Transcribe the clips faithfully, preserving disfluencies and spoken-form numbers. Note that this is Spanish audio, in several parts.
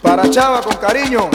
Para Chava con cariño.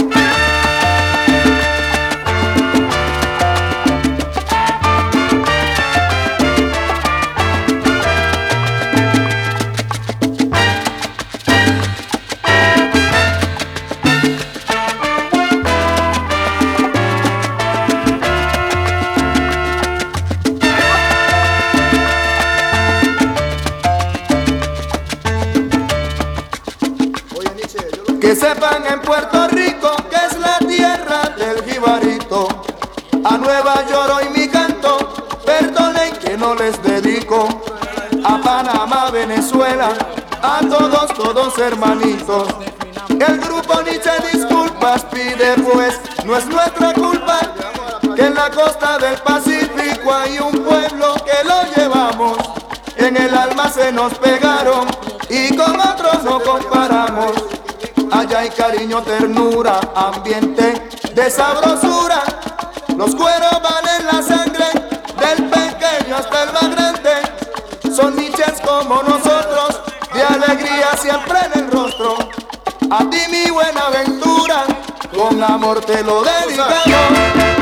Que sepan en Puerto Rico que es la tierra del jibarito. A Nueva York hoy mi canto, perdonen que no les dedico. A Panamá, Venezuela, a todos, todos hermanitos. El grupo Nietzsche disculpas pide, pues no es nuestra culpa que en la costa del Pacífico hay un pueblo que lo llevamos. En el alma se nos pegaron y con otros no comparamos. Allá hay cariño, ternura, ambiente de sabrosura. Los cueros valen la sangre, del pequeño hasta el más grande. Son niches como nosotros, de alegría siempre en el rostro. A ti mi Buenaventura, con amor te lo dedicamos.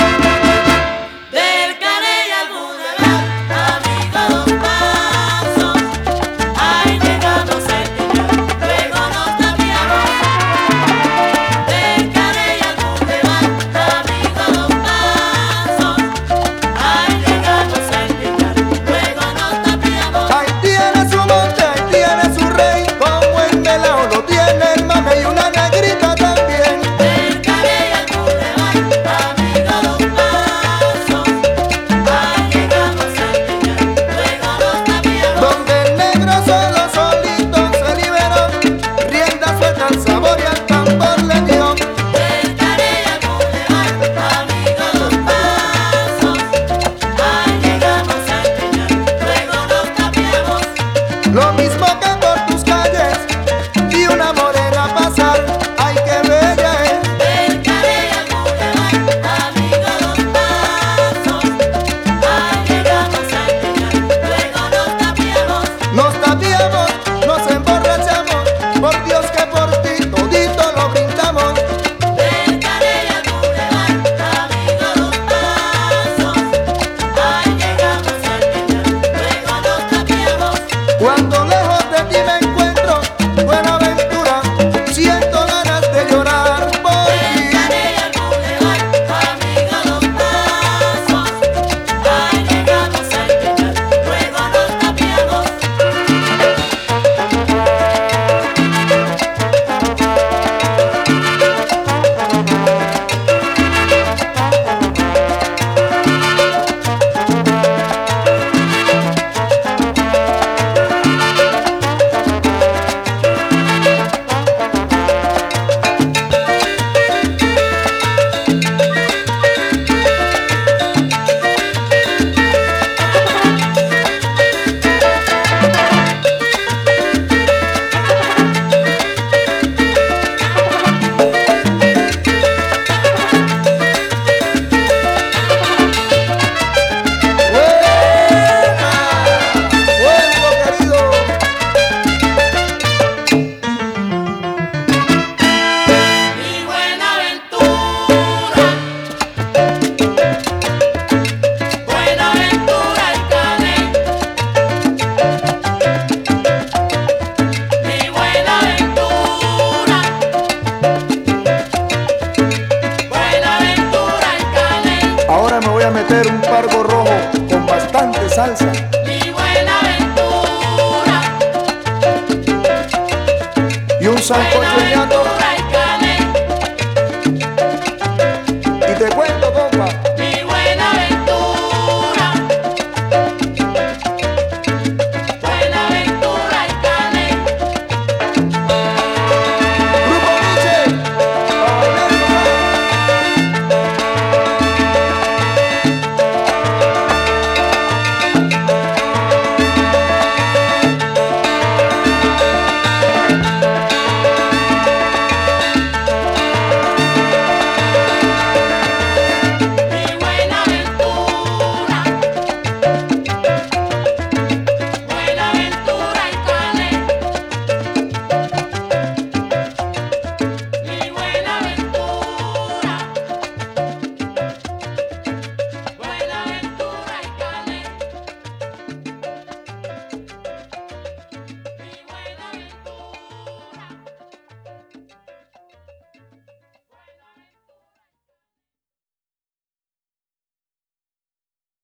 Cuando lejos de ti me encuentro, Buenaventura, siento ganas de llorar por ti. Dejaré al bulevar, amigo, los pasos. Ahí llegamos al final, luego nos cambiamos. Ahora me voy a meter un pargo rojo con bastante salsa. Mi Buenaventura Y un sancocho de ñato.